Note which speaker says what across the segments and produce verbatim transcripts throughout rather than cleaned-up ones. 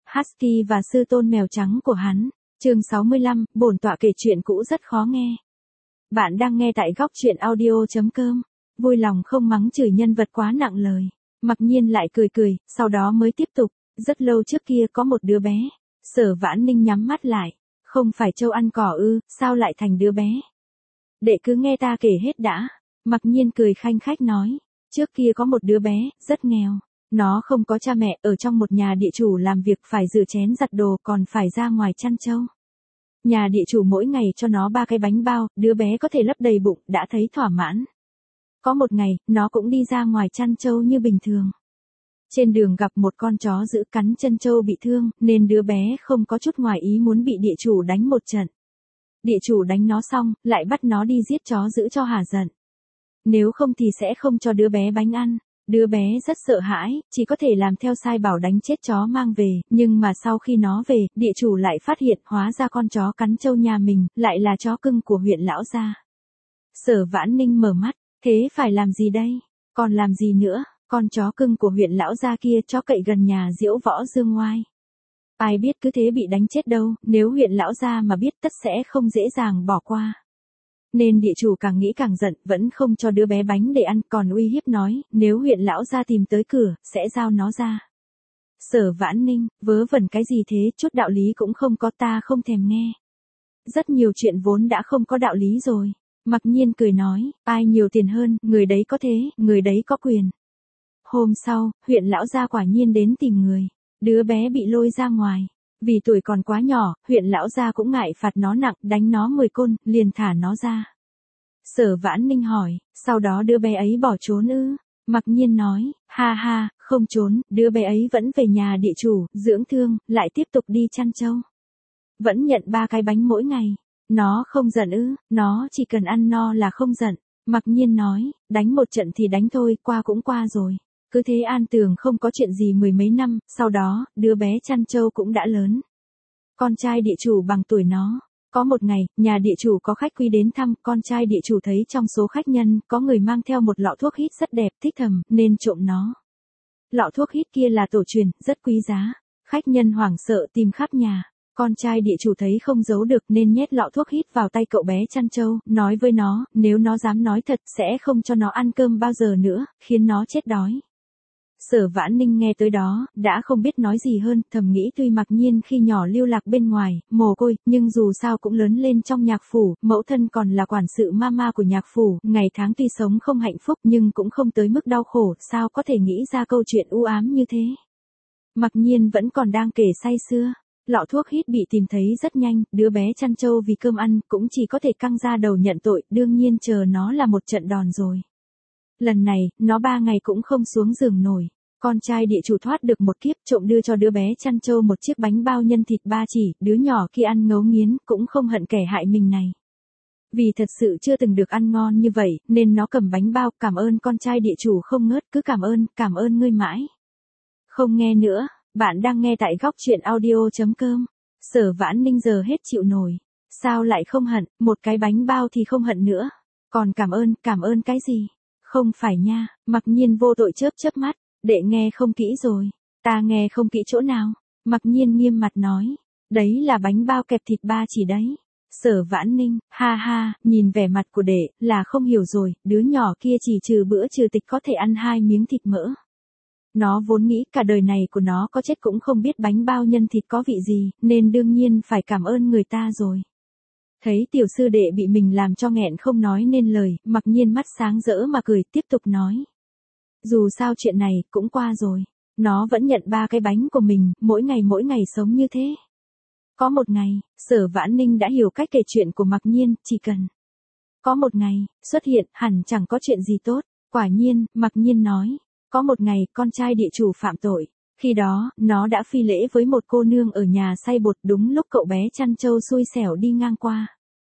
Speaker 1: Husky và sư tôn mèo trắng của hắn. Chương sáu mươi lăm, bổn tọa kể chuyện cũ rất khó nghe. Bạn đang nghe tại góc truyện audio chấm com. Vui lòng không mắng chửi nhân vật quá nặng lời. Mặc Nhiên lại cười cười, sau đó mới tiếp tục. Rất lâu trước kia có một đứa bé. Sở Vãn Ninh nhắm mắt lại. Không phải trâu ăn cỏ ư, sao lại thành đứa bé? Đệ cứ nghe ta kể hết đã. Mặc Nhiên cười khanh khách nói. Trước kia có một đứa bé, rất nghèo. Nó không có cha mẹ, ở trong một nhà địa chủ làm việc phải rửa chén giặt đồ, còn phải ra ngoài chăn trâu. Nhà địa chủ mỗi ngày cho nó ba cái bánh bao, đứa bé có thể lấp đầy bụng, đã thấy thỏa mãn. Có một ngày, nó cũng đi ra ngoài chăn trâu như bình thường. Trên đường gặp một con chó dữ cắn chân trâu bị thương, nên đứa bé không có chút ngoài ý muốn bị địa chủ đánh một trận. Địa chủ đánh nó xong, lại bắt nó đi giết chó dữ cho hả giận. Nếu không thì sẽ không cho đứa bé bánh ăn. Đứa bé rất sợ hãi, chỉ có thể làm theo sai bảo đánh chết chó mang về, nhưng mà sau khi nó về, địa chủ lại phát hiện hóa ra con chó cắn trâu nhà mình, lại là chó cưng của huyện lão gia. Sở Vãn Ninh mở mắt, thế phải làm gì đây? Còn làm gì nữa? Con chó cưng của huyện lão gia kia chó cậy gần nhà Diễu Võ Dương Ngoai. Ai biết cứ thế bị đánh chết đâu, nếu huyện lão gia mà biết tất sẽ không dễ dàng bỏ qua. Nên địa chủ càng nghĩ càng giận, vẫn không cho đứa bé bánh để ăn, còn uy hiếp nói, nếu huyện lão gia tìm tới cửa, sẽ giao nó ra. Sở Vãn Ninh, vớ vẩn cái gì thế, chút đạo lý cũng không có, ta không thèm nghe. Rất nhiều chuyện vốn đã không có đạo lý rồi. Mặc Nhiên cười nói, ai nhiều tiền hơn, người đấy có thế, người đấy có quyền. Hôm sau, huyện lão gia quả nhiên đến tìm người. Đứa bé bị lôi ra ngoài. Vì tuổi còn quá nhỏ, huyện lão gia cũng ngại phạt nó nặng, đánh nó mười côn, liền thả nó ra. Sở Vãn Ninh hỏi, sau đó đứa bé ấy bỏ trốn ư? Mặc Nhiên nói, ha ha, không trốn, đứa bé ấy vẫn về nhà địa chủ, dưỡng thương, lại tiếp tục đi chăn trâu. Vẫn nhận ba cái bánh mỗi ngày. Nó không giận ư? Nó chỉ cần ăn no là không giận. Mặc Nhiên nói, đánh một trận thì đánh thôi, qua cũng qua rồi. Cứ thế an tường không có chuyện gì mười mấy năm, sau đó, đứa bé chăn trâu cũng đã lớn. Con trai địa chủ bằng tuổi nó. Có một ngày, nhà địa chủ có khách quý đến thăm, con trai địa chủ thấy trong số khách nhân, có người mang theo một lọ thuốc hít rất đẹp, thích thầm, nên trộm nó. Lọ thuốc hít kia là tổ truyền, rất quý giá. Khách nhân hoảng sợ tìm khắp nhà. Con trai địa chủ thấy không giấu được nên nhét lọ thuốc hít vào tay cậu bé chăn trâu, nói với nó, nếu nó dám nói thật sẽ không cho nó ăn cơm bao giờ nữa, khiến nó chết đói. Sở Vãn Ninh nghe tới đó, đã không biết nói gì hơn, thầm nghĩ tuy Mặc Nhiên khi nhỏ lưu lạc bên ngoài, mồ côi, nhưng dù sao cũng lớn lên trong nhạc phủ, mẫu thân còn là quản sự mama của nhạc phủ, ngày tháng tuy sống không hạnh phúc nhưng cũng không tới mức đau khổ, sao có thể nghĩ ra câu chuyện u ám như thế. Mặc Nhiên vẫn còn đang kể say sưa. Lọ thuốc hít bị tìm thấy rất nhanh, đứa bé chăn trâu vì cơm ăn, cũng chỉ có thể căng ra đầu nhận tội, đương nhiên chờ nó là một trận đòn rồi. Lần này, nó ba ngày cũng không xuống giường nổi. Con trai địa chủ thoát được một kiếp, trộm đưa cho đứa bé chăn trâu một chiếc bánh bao nhân thịt ba chỉ, đứa nhỏ kia ăn ngấu nghiến, cũng không hận kẻ hại mình này. Vì thật sự chưa từng được ăn ngon như vậy, nên nó cầm bánh bao, cảm ơn con trai địa chủ không ngớt, cứ cảm ơn, cảm ơn ngươi mãi. Không nghe nữa. Bạn đang nghe tại góc truyện audio chấm com. Sở Vãn Ninh giờ hết chịu nổi. Sao lại không hận, một cái bánh bao thì không hận nữa. Còn cảm ơn, cảm ơn cái gì? Không phải nha, Mặc Nhiên vô tội chớp chớp mắt. Đệ nghe không kỹ rồi. Ta nghe không kỹ chỗ nào? Mặc Nhiên nghiêm mặt nói. Đấy là bánh bao kẹp thịt ba chỉ đấy. Sở Vãn Ninh, ha ha, nhìn vẻ mặt của đệ, là không hiểu rồi, đứa nhỏ kia chỉ trừ bữa trừ tịch có thể ăn hai miếng thịt mỡ. Nó vốn nghĩ cả đời này của nó có chết cũng không biết bánh bao nhân thịt có vị gì, nên đương nhiên phải cảm ơn người ta rồi. Thấy tiểu sư đệ bị mình làm cho nghẹn không nói nên lời, Mặc Nhiên mắt sáng rỡ mà cười, tiếp tục nói. Dù sao chuyện này cũng qua rồi. Nó vẫn nhận ba cái bánh của mình, mỗi ngày mỗi ngày sống như thế. Có một ngày, Sở Vãn Ninh đã hiểu cách kể chuyện của Mặc Nhiên, chỉ cần có một ngày, xuất hiện, hẳn chẳng có chuyện gì tốt. Quả nhiên, Mặc Nhiên nói. Có một ngày, con trai địa chủ phạm tội. Khi đó, nó đã phi lễ với một cô nương ở nhà xay bột, đúng lúc cậu bé chăn trâu xui xẻo đi ngang qua.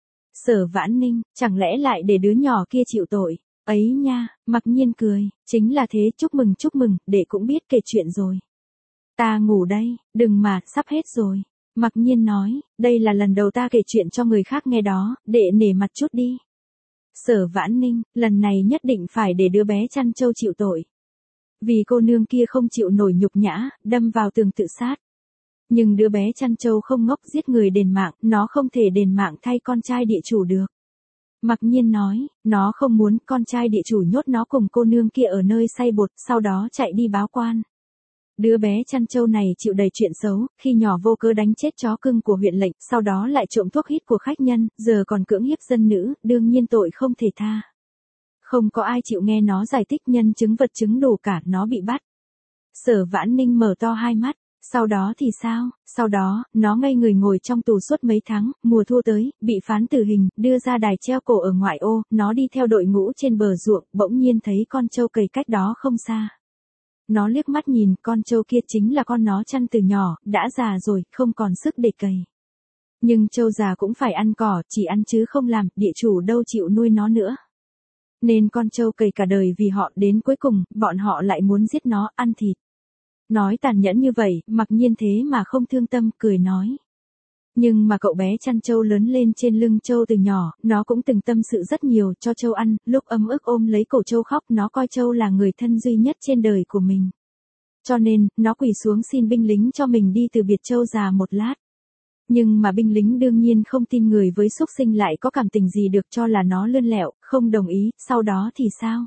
Speaker 1: Sở Vãn Ninh, chẳng lẽ lại để đứa nhỏ kia chịu tội? Ấy nha, Mặc Nhiên cười, chính là thế, chúc mừng chúc mừng, đệ cũng biết kể chuyện rồi. Ta ngủ đây, đừng mà, sắp hết rồi. Mặc Nhiên nói, đây là lần đầu ta kể chuyện cho người khác nghe đó, đệ nể mặt chút đi. Sở Vãn Ninh, lần này nhất định phải để đứa bé chăn trâu chịu tội. Vì cô nương kia không chịu nổi nhục nhã, đâm vào tường tự sát. Nhưng đứa bé chăn trâu không ngốc giết người đền mạng, nó không thể đền mạng thay con trai địa chủ được. Mặc Nhiên nói, nó không muốn con trai địa chủ nhốt nó cùng cô nương kia ở nơi xay bột, sau đó chạy đi báo quan. Đứa bé chăn trâu này chịu đầy chuyện xấu, khi nhỏ vô cớ đánh chết chó cưng của huyện lệnh, sau đó lại trộm thuốc hít của khách nhân, giờ còn cưỡng hiếp dân nữ, đương nhiên tội không thể tha. Không có ai chịu nghe nó giải thích, nhân chứng vật chứng đủ cả, nó bị bắt. Sở Vãn Ninh mở to hai mắt, sau đó thì sao, sau đó, nó ngây người ngồi trong tù suốt mấy tháng, mùa thu tới, bị phán tử hình, đưa ra đài treo cổ ở ngoại ô, nó đi theo đội ngũ trên bờ ruộng, bỗng nhiên thấy con trâu cầy cách đó không xa. Nó liếc mắt nhìn, con trâu kia chính là con nó chăn từ nhỏ, đã già rồi, không còn sức để cày. Nhưng trâu già cũng phải ăn cỏ, chỉ ăn chứ không làm, địa chủ đâu chịu nuôi nó nữa. Nên con trâu cày cả đời vì họ, đến cuối cùng, bọn họ lại muốn giết nó, ăn thịt. Nói tàn nhẫn như vậy, Mặc Nhiên thế mà không thương tâm, cười nói. Nhưng mà cậu bé chăn trâu lớn lên trên lưng trâu từ nhỏ, nó cũng từng tâm sự rất nhiều, cho trâu ăn, lúc ấm ức ôm lấy cổ trâu khóc, nó coi trâu là người thân duy nhất trên đời của mình. Cho nên, nó quỳ xuống xin binh lính cho mình đi từ biệt trâu già một lát. Nhưng mà binh lính đương nhiên không tin người với súc sinh lại có cảm tình gì được, cho là nó lươn lẹo, không đồng ý, sau đó thì sao?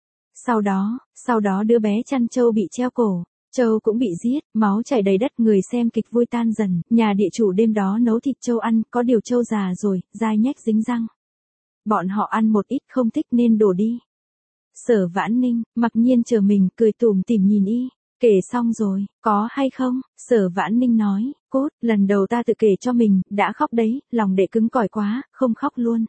Speaker 1: Sau đó, sau đó đứa bé chăn trâu bị treo cổ. Trâu cũng bị giết, máu chảy đầy đất, người xem kịch vui tan dần, nhà địa chủ đêm đó nấu thịt trâu ăn, có điều trâu già rồi, dai nhách dính răng. Bọn họ ăn một ít không thích nên đổ đi. Sở Vãn Ninh, Mặc Nhiên chờ mình, cười tủm tỉm nhìn y, kể xong rồi, có hay không? Sở Vãn Ninh nói, cốt, lần đầu ta tự kể cho mình, đã khóc đấy, lòng đệ cứng cỏi quá, không khóc luôn.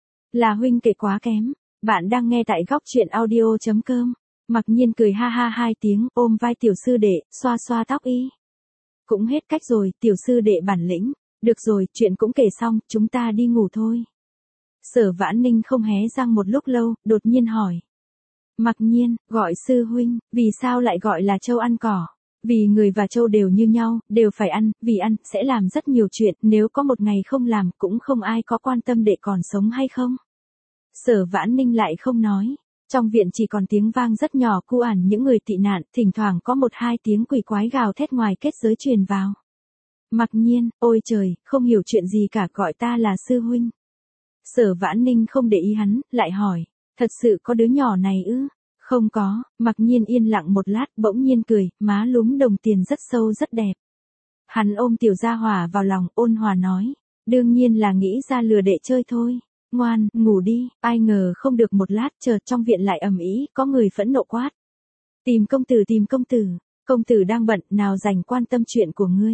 Speaker 1: Là huynh kể quá kém, bạn đang nghe tại góc truyện audio chấm com. Mặc Nhiên cười ha ha hai tiếng, ôm vai tiểu sư đệ, xoa xoa tóc y. Cũng hết cách rồi, tiểu sư đệ bản lĩnh. Được rồi, chuyện cũng kể xong, chúng ta đi ngủ thôi. Sở Vãn Ninh không hé răng một lúc lâu, đột nhiên hỏi. Mặc Nhiên, gọi sư huynh, vì sao lại gọi là trâu ăn cỏ? Vì người và trâu đều như nhau, đều phải ăn, vì ăn, sẽ làm rất nhiều chuyện, nếu có một ngày không làm, cũng không ai có quan tâm đệ còn sống hay không. Sở Vãn Ninh lại không nói. Trong viện chỉ còn tiếng vang rất nhỏ cu ản những người tị nạn, thỉnh thoảng có một hai tiếng quỷ quái gào thét ngoài kết giới truyền vào. Mặc Nhiên, ôi trời, không hiểu chuyện gì cả, gọi ta là sư huynh. Sở Vãn Ninh không để ý hắn, lại hỏi, thật sự có đứa nhỏ này ư? Không có, Mặc Nhiên yên lặng một lát, bỗng nhiên cười, má lúm đồng tiền rất sâu rất đẹp. Hắn ôm tiểu gia hỏa vào lòng, ôn hòa nói, đương nhiên là nghĩ ra lừa đệ chơi thôi. Ngoan, ngủ đi, ai ngờ không được một lát, chợt trong viện lại ầm ĩ, có người phẫn nộ quát. Tìm công tử, tìm công tử, công tử đang bận, nào rảnh quan tâm chuyện của ngươi.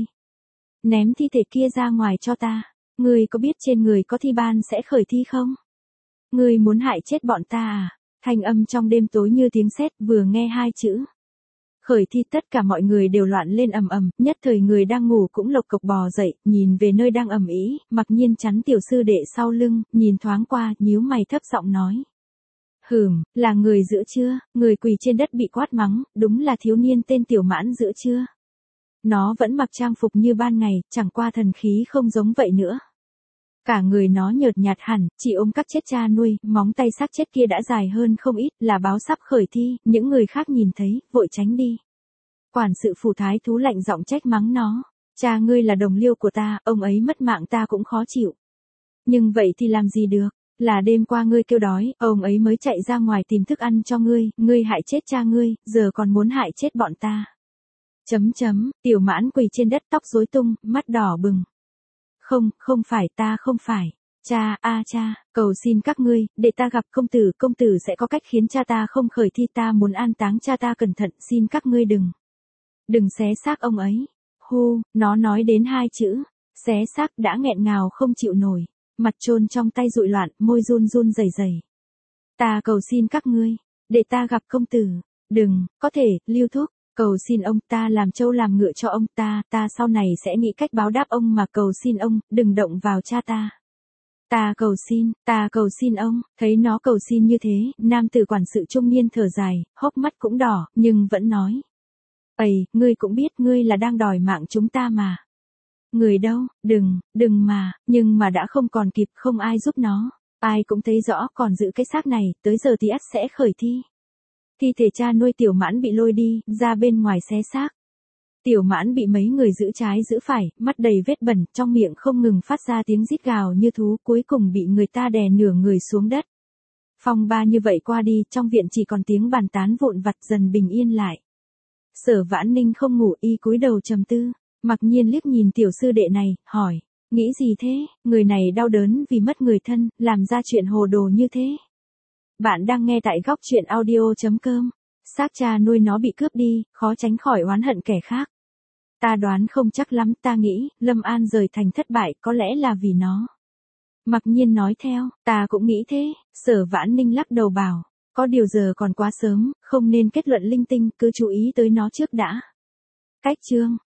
Speaker 1: Ném thi thể kia ra ngoài cho ta, ngươi có biết trên người có thi ban sẽ khởi thi không? Ngươi muốn hại chết bọn ta à? Thanh âm trong đêm tối như tiếng sét, vừa nghe hai chữ khởi thi, tất cả mọi người đều loạn lên ầm ầm, nhất thời người đang ngủ cũng lộc cộc bò dậy, nhìn về nơi đang ầm ĩ, Mặc Nhiên chắn tiểu sư đệ sau lưng, nhìn thoáng qua, nhíu mày thấp giọng nói. Hửm, là người giữ chưa? Người quỳ trên đất bị quát mắng, đúng là thiếu niên tên Tiểu Mãn giữ chưa? Nó vẫn mặc trang phục như ban ngày, chẳng qua thần khí không giống vậy nữa. Cả người nó nhợt nhạt hẳn, chỉ ôm các chết cha nuôi, móng tay xác chết kia đã dài hơn không ít, là báo sắp khởi thi, những người khác nhìn thấy, vội tránh đi. Quản sự phủ thái thú lạnh giọng trách mắng nó, cha ngươi là đồng liêu của ta, ông ấy mất mạng ta cũng khó chịu. Nhưng vậy thì làm gì được, là đêm qua ngươi kêu đói, ông ấy mới chạy ra ngoài tìm thức ăn cho ngươi, ngươi hại chết cha ngươi, giờ còn muốn hại chết bọn ta. Chấm chấm, Tiểu Mãn quỳ trên đất tóc rối tung, mắt đỏ bừng. Không, không phải, ta không phải. Cha, a à, cha, cầu xin các ngươi, để ta gặp công tử, công tử sẽ có cách khiến cha ta không khởi thi, ta muốn an táng cha ta cẩn thận, xin các ngươi đừng. Đừng xé xác ông ấy. Hu, nó nói đến hai chữ, xé xác đã nghẹn ngào không chịu nổi, mặt trôn trong tay rụi loạn, môi run run rẩy rẩy. Ta cầu xin các ngươi, để ta gặp công tử, đừng, có thể, Lưu Thúc. Cầu xin ông, ta làm trâu làm ngựa cho ông, ta, ta sau này sẽ nghĩ cách báo đáp ông, mà cầu xin ông, đừng động vào cha ta. Ta cầu xin, ta cầu xin ông, thấy nó cầu xin như thế, nam tử quản sự trung niên thở dài, hốc mắt cũng đỏ, nhưng vẫn nói. Ây, ngươi cũng biết ngươi là đang đòi mạng chúng ta mà. Người đâu, đừng, đừng mà, nhưng mà đã không còn kịp, không ai giúp nó. Ai cũng thấy rõ còn giữ cái xác này, tới giờ thì ắt sẽ khởi thi. Thi thể cha nuôi Tiểu Mãn bị lôi đi, ra bên ngoài xé xác. Tiểu Mãn bị mấy người giữ trái giữ phải, mắt đầy vết bẩn, trong miệng không ngừng phát ra tiếng rít gào như thú, cuối cùng bị người ta đè nửa người xuống đất. Phong ba như vậy qua đi, trong viện chỉ còn tiếng bàn tán vụn vặt dần bình yên lại. Sở Vãn Ninh không ngủ, y cúi đầu trầm tư. Mặc Nhiên liếc nhìn tiểu sư đệ này, hỏi, nghĩ gì thế, người này đau đớn vì mất người thân, làm ra chuyện hồ đồ như thế. Bạn đang nghe tại góc truyện audio chấm com. Xác cha nuôi nó bị cướp đi, khó tránh khỏi oán hận kẻ khác. Ta đoán không chắc lắm, ta nghĩ, Lâm An rời thành thất bại, có lẽ là vì nó. Mặc Nhiên nói theo, ta cũng nghĩ thế. Sở Vãn Ninh lắc đầu bảo, có điều giờ còn quá sớm, không nên kết luận linh tinh, cứ chú ý tới nó trước đã. Cách chương